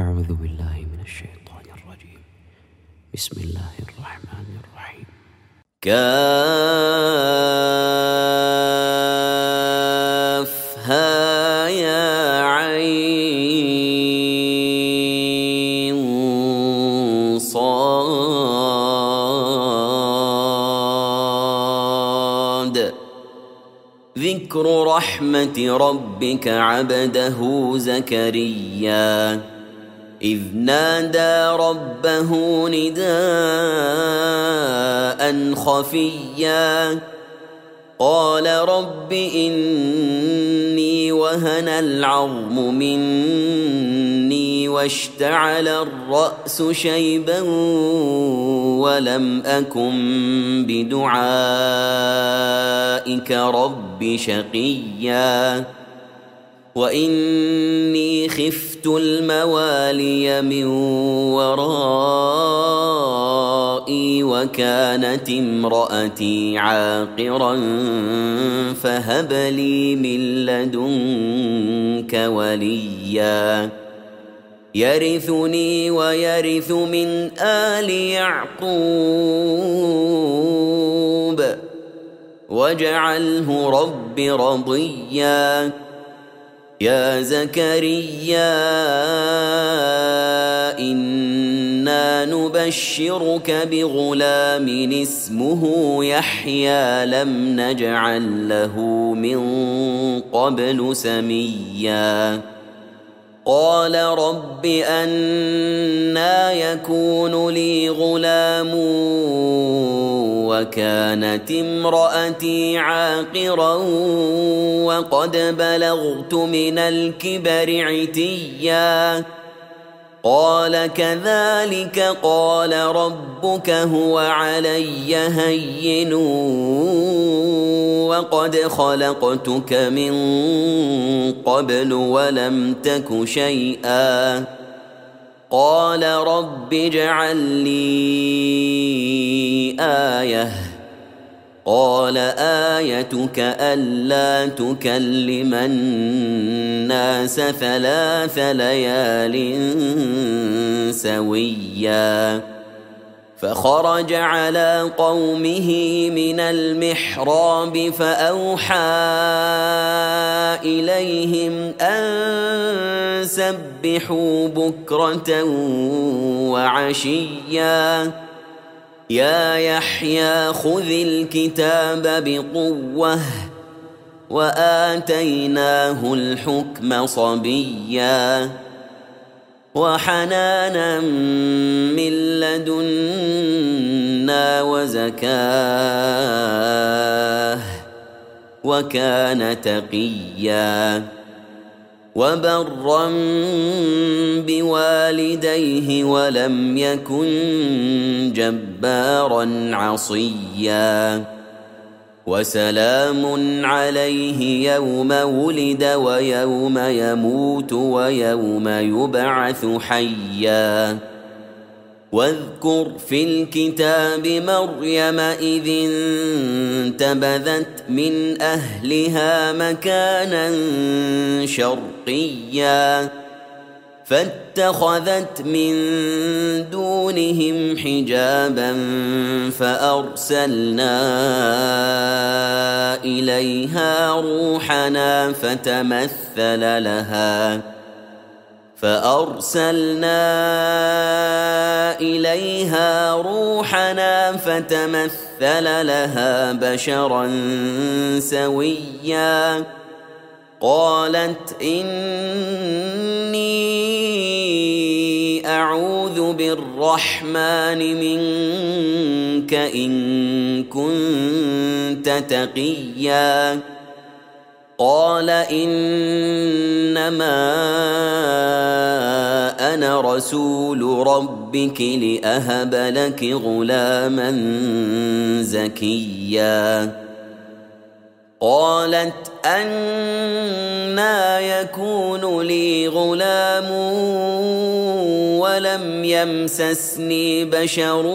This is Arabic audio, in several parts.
أعوذ بالله من الشيطان الرجيم. بسم الله الرحمن الرحيم. كافها يا عين صاد. ذكر رحمة ربك عبده زكريا إذ نادى ربه نداء خفيا قال رب إني وهن العظم مني واشتعل الرأس شيبا ولم أكن بدعائك رب شقيا وإني خفت الموالي من ورائي وكانت امرأتي عاقرا فهب لي من لدنك وليا يرثني ويرث من آل يعقوب واجعله رب رضيا. يا زكريا إنا نبشرك بغلام اسمه يحيى لم نجعل له من قبل سميا قال رب أنى يكون لي غلام وكانت امرأتي عاقرا وقد بلغت من الكبر عتيا قال كذلك قال ربك هو علي هين وقد خلقتك من قبل ولم تك شيئا قال رب اجعل لي آية قال آيتك ألا تكلم الناس 3 ليال سويا فخرج على قومه من المحراب فأوحى إليهم أن سبحوا بكرة وعشيا يا يحيى خذ الكتاب بقوة وآتيناه الحكم صبيا وحنانا من لدنا وزكاه وكان تقيا وبرا بوالديه ولم يكن جبارا عصيا وسلام عليه يوم ولد ويوم يموت ويوم يبعث حيا واذكر في الكتاب مريم إذ انتبذت من أهلها مكانا شرقيا فاتخذت من دونهم حجابا فأرسلنا إليها روحنا فتمثل لها بشرا سويا قالت إني أعوذ بالرحمن منك إن كنت تقيا قال إنما أنا رسول ربك لأهب لك غلاما زكيا قالت أنى يكون لي غلام ولم يمسسني بشر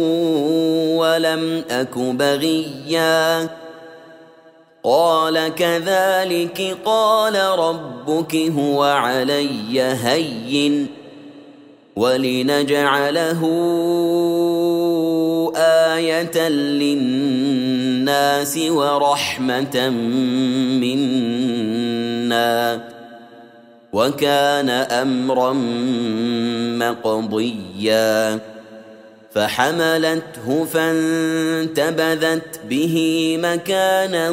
ولم أك بغيا قال كذلك قال ربك هو علي هين ولنجعله آية للناس ورحمة منا وكان أمرا مقضيا فحملته فانتبذت به مكانا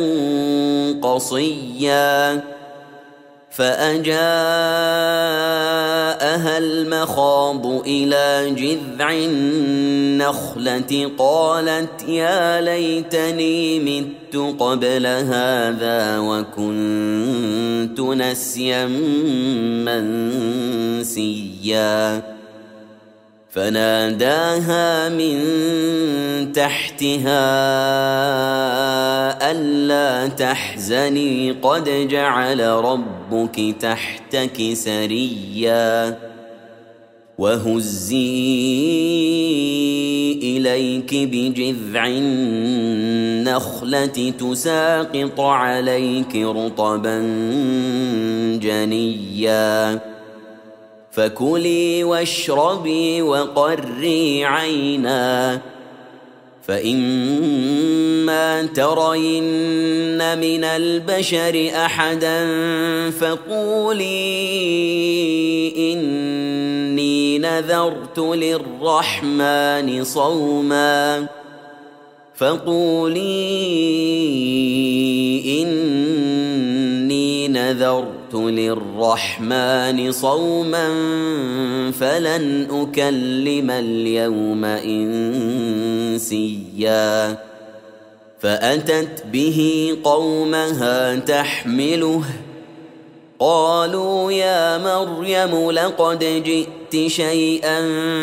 قصيا فأجاءها المخاض إلى جذع النخلة قالت يا ليتني مت قبل هذا وكنت نسيا منسيا فناداها من تحتها ألا تحزني قد جعل ربك تحتك سريا وهزي إليك بجذع النخلة تساقط عليك رطبا جنيا فكلي واشربي وقري عينا فإما ترين من البشر أحدا فقولي إني نذرت للرحمن صوما للرحمن صوما فلن أكلم اليوم إنسيا فأتت به قومها تحمله قالوا يا مريم لقد جئت شيئا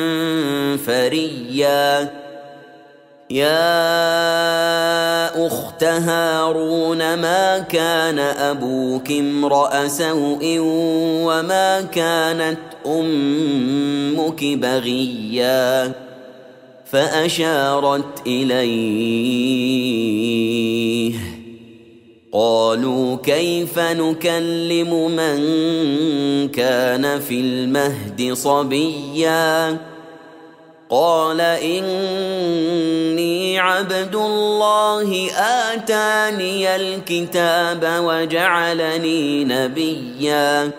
فريا يا أخت هارون ما كان أبوك امرأ سوء وما كانت أمك بغيا فأشارت إليه قالوا كيف نكلم من كان في المهد صبيا قال إني عبد الله آتاني الكتاب وجعلني نبيا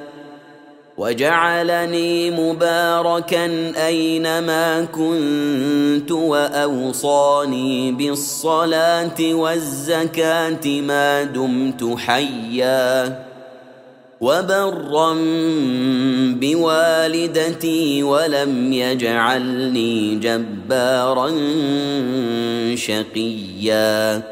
وجعلني مباركا أينما كنت وأوصاني بالصلاة والزكاة ما دمت حيا وبرا بوالدتي ولم يجعلني جبارا شقيا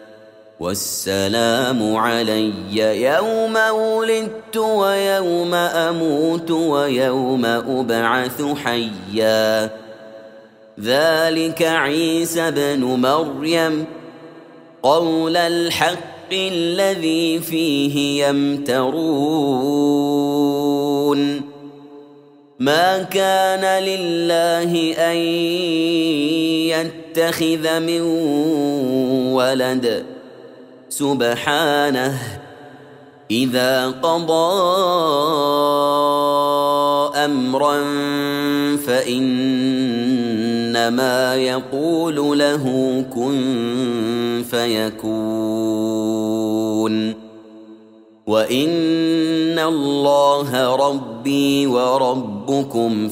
والسلام علي يوم ولدت ويوم أموت ويوم أبعث حيا ذلك عيسى ابن مريم قول الحق الذي فيه يمترون ما كان لله أن يتخذ من ولد سبحانه إذا قضى أمرا فإنما يقول له كن فيكون وإن الله ربي وربكم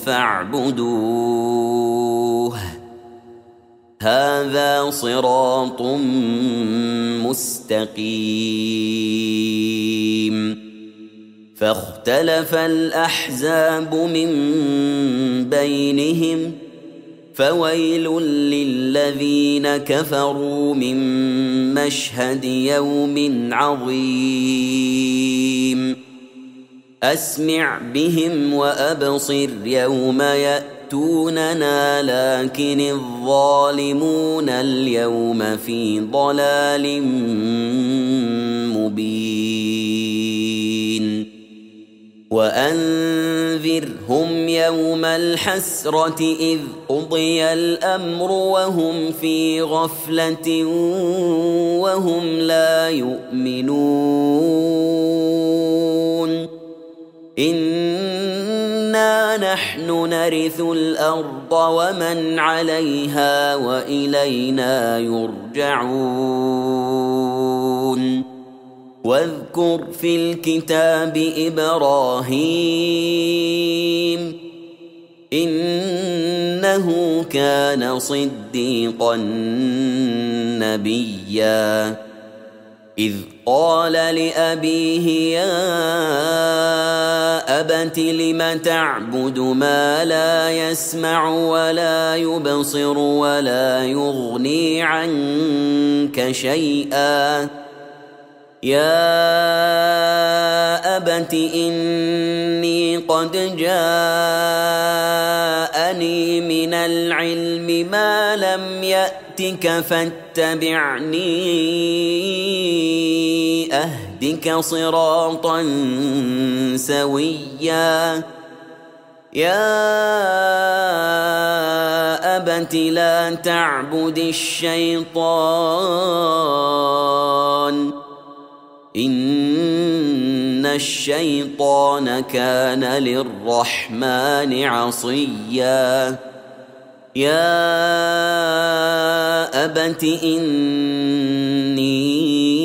فاعبدوه هذا صراط مستقيم فاختلف الأحزاب من بينهم فويل للذين كفروا من مشهد يوم عظيم أسمع بهم وأبصر يوم يأتوننا لكن الظالمون اليوم في ضلال مبين وأنذرهم يوم الحسرة إذ قضي الأمر وهم في غفلة وهم لا يؤمنون إنا نحن نرث الأرض ومن عليها وإلينا يرجعون واذكر في الكتاب إبراهيم إنه كان صديقا نبيا إذ قال لأبيه يا أبت لم تعبد ما لا يسمع ولا يبصر ولا يغني عنك شيئا يا أبت إني قد جاءني من العلم ما لم يأتك فاتبعني أهدك صراطا سويا يا أبت لا تعبد الشيطان إن الشيطان كان للرحمن عصيا يا أبت إني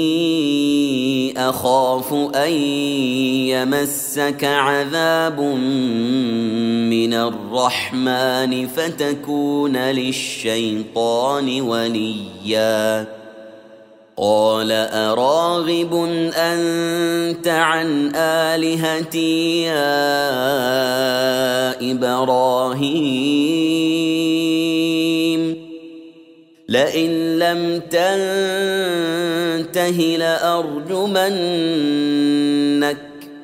أخاف أن يمسك عذاب من الرحمن فتكون للشيطان وليا قال أراغب أنت عن آلهتي يا إبراهيم لئن لم تنته لأرجمنك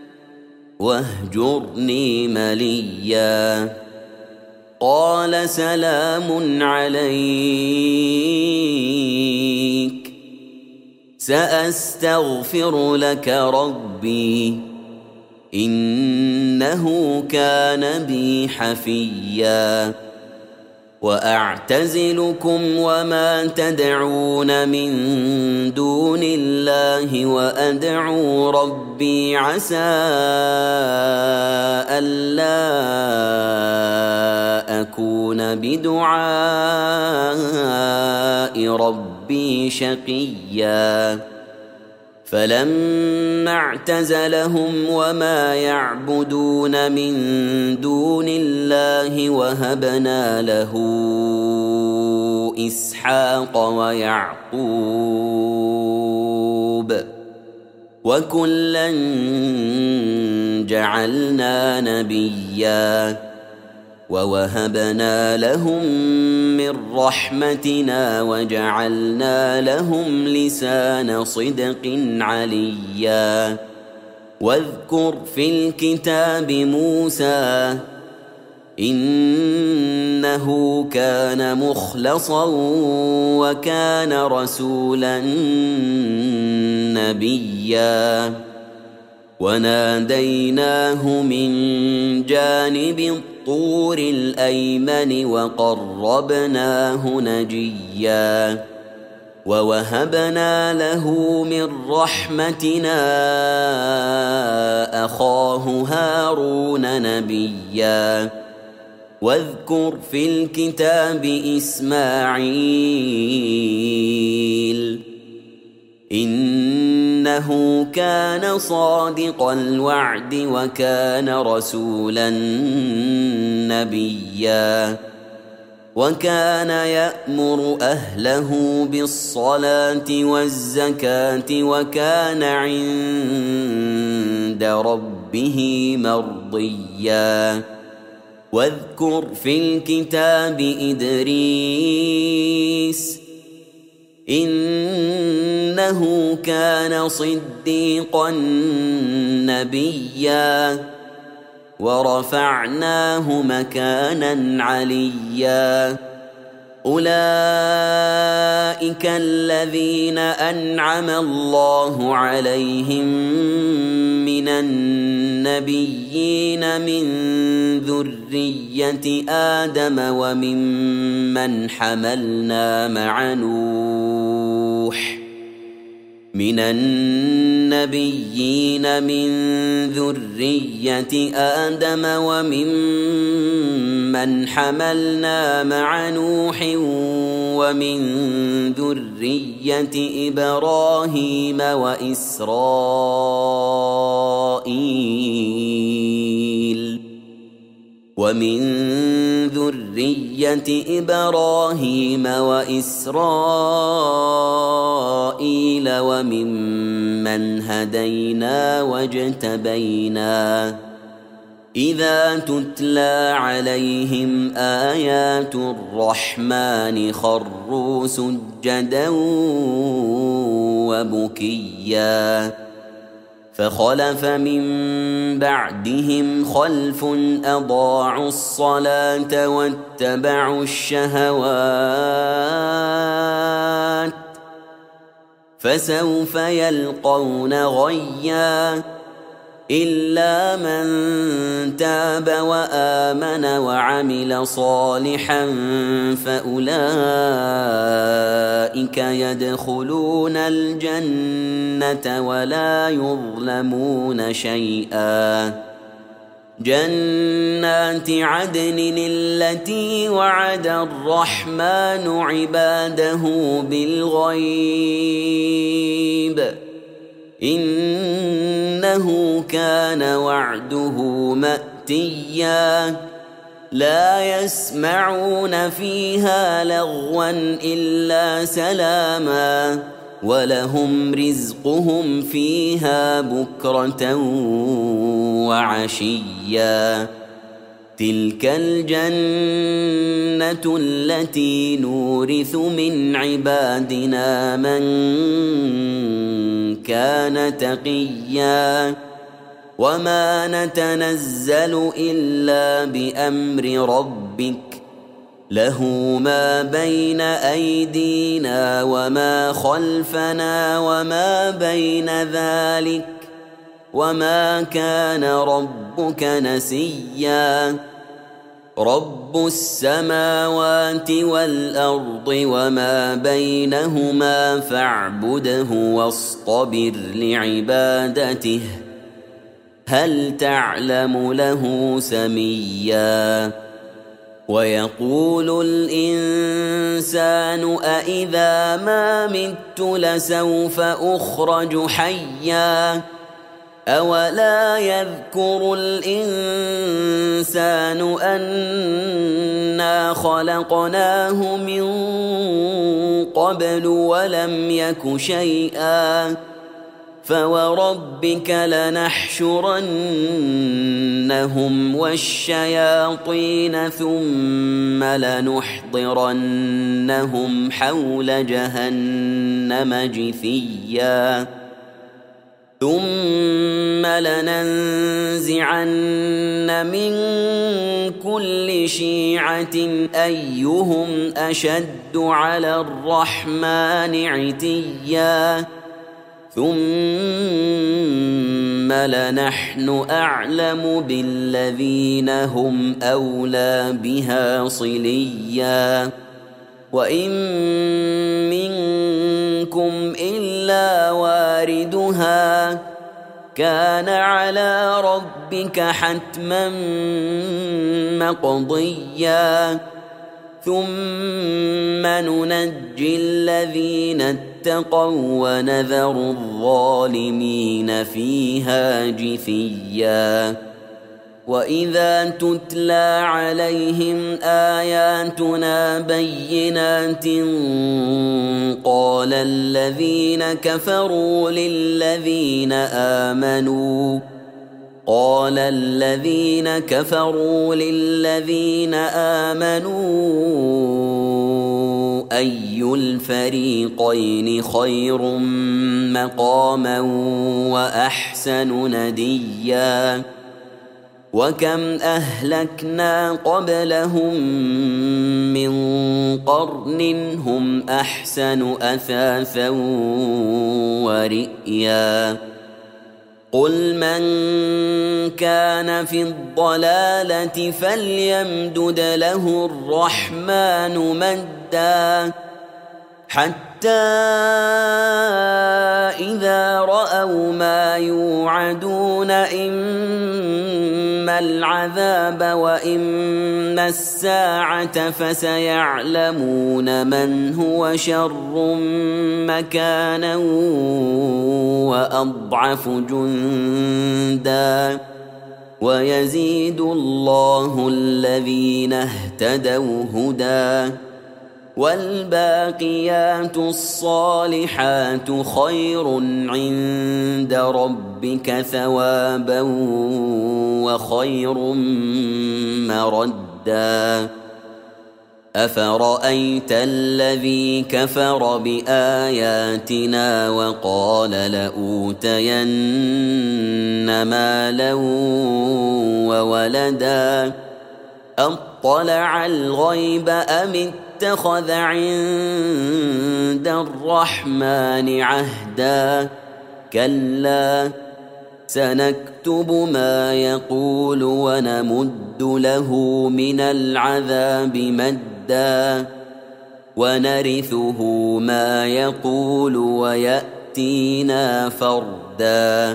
واهجرني مليا قال سلام عليك سأستغفر لك ربي إنه كان بي حفيا وأعتزلكم وما تدعون من دون الله وأدعو ربي عسى ألا أكون بدعاء ربي شقيا فلما اعتزلهم وما يعبدون من دون الله وهبنا له إسحاق ويعقوب وكلا جعلنا نبيا ووهبنا لهم من رحمتنا وجعلنا لهم لسان صدق عليا واذكر في الكتاب موسى إنه كان مخلصا وكان رسولا نبيا وناديناه من جانب الطور الأيمن وقربناه نجيا ووهبنا له من رحمتنا أخاه هارون نبيا واذكر في الكتاب إسماعيل إنه كان صادق الوعد وكان رسولا نبيا وكان يأمر أهله بالصلاة والزكاة وكان عند ربه مرضيا واذكر في الكتاب إدريس إنه كان صديقا نبيا ورفعناه مكانا عليا أولئك الذين أنعم الله عليهم من النبيين من ذرية آدم وممن حملنا مع نوح من النبيين من ذرية آدم وممن حملنا مع نوح ومن ذرية إبراهيم وإسرائيل وممن هدينا واجتبينا إذا تتلى عليهم آيات الرحمن خروا سجدا وبكيا فخلف من بعدهم خلف أضاعوا الصلاة واتبعوا الشهوات فسوف يلقون غيا إلا من تاب وآمن وعمل صالحا فأولئك يدخلون الجنة ولا يظلمون شيئا جنات عدن التي وعد الرحمن عباده بالغيب إنه كان وعده مأتيا لا يسمعون فيها لغوا إلا سلاما ولهم رزقهم فيها بكرة وعشيا تلك الجنة التي نورث من عبادنا من كان تقيا وما نتنزل إلا بأمر ربك له ما بين أيدينا وما خلفنا وما بين ذلك وما كان ربك نسيا رب السماوات والأرض وما بينهما فاعبده واصطبر لعبادته هل تعلم له سميا ويقول الإنسان أإذا ما مت لسوف أخرج حيا أولا يذكر الإنسان أنا خلقناه من قبل ولم يك شيئا فوربك لنحشرنهم والشياطين ثم لنحضرنهم حول جهنم جثيا ثم لننزعن من كل شيعة أيهم أشد على الرحمن عتيا ثم لنحن أعلم بالذين هم أولى بها صليا وإن منكم إلا واردها كان على ربك حتما مقضيا ثم ننجي الذين اتقوا ونذر الظالمين فيها جثيا وإذا تتلى عليهم آياتنا بينات قال الذين كفروا للذين آمنوا أي الفريقين خير مقاما وأحسن نديا وكم أهلكنا قبلهم من قرن هم أحسن أثاثا ورئيا قل من كان في الضلالة فليمدد له الرحمن مدا حتى إذا رأوا ما يوعدون إما العذاب وإما الساعة فسيعلمون من هو شر مكانا وأضعف جندا ويزيد الله الذين اهتدوا هدى والباقيات الصالحات خير عند ربك ثوابا وخير مردا أفرأيت الذي كفر بآياتنا وقال لأوتين مالا وولدا أطلع الغيب أم اتخذ عند الرحمن عهدا كلا سنكتب ما يقول ونمد له من العذاب مدا ونرثه ما يقول ويأتينا فردا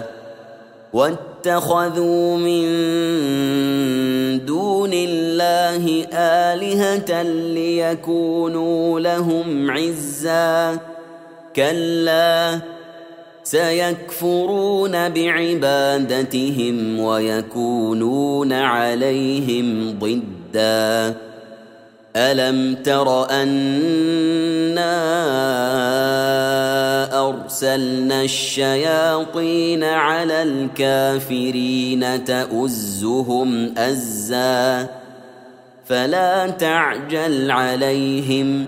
واتخذوا من دون الله آلهة ليكونوا لهم عزا كلا سيكفرون بعبادتهم ويكونون عليهم ضدا ألم تر أنا أرسلنا الشياطين على الكافرين تؤزهم أزا فلا تعجل عليهم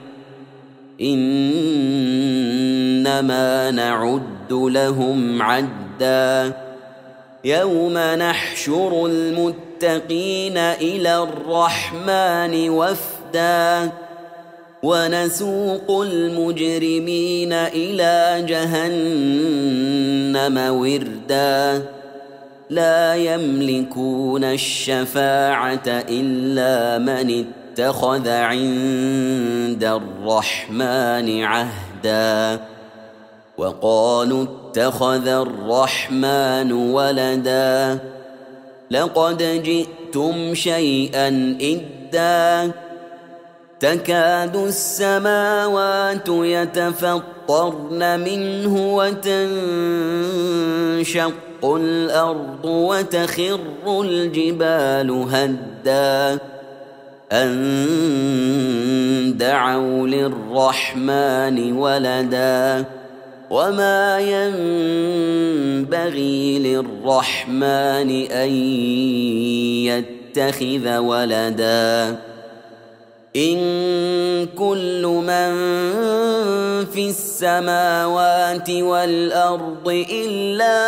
إنما نعد لهم عدا يوم نحشر المتقين إلى الرحمن وفدا ونسوق المجرمين إلى جهنم وردا لا يملكون الشفاعة إلا من اتخذ عند الرحمن عهدا وقالوا اتخذ الرحمن ولدا لقد جئتم شيئا إدا تكاد السماوات يتفطرن منه وتنشق الأرض وتخر الجبال هدا أن دعوا للرحمن ولدا وما ينبغي للرحمن أن يتخذ ولدا إن كل من في السماوات والأرض إلا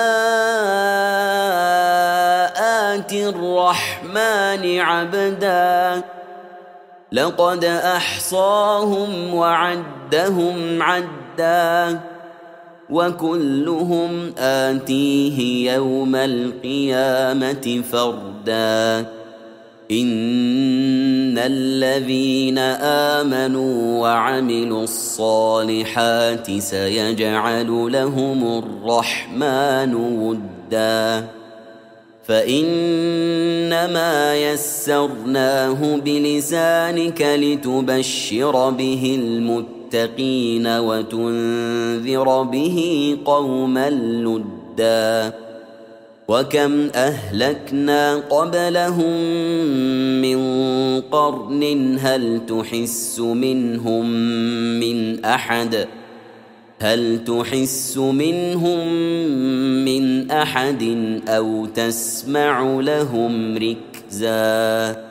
آتي الرحمن عبدا لقد أحصاهم وعدهم عدا وكلهم آتيه يوم القيامة فردا إن الذين آمنوا وعملوا الصالحات سيجعل لهم الرحمن ودا فإنما يسرناه بلسانك لتبشر به المتقين وتنذر به قوما لدا وكم أهلكنا قبلهم من قرن هل تحس منهم من أحد أو تسمع لهم ركزا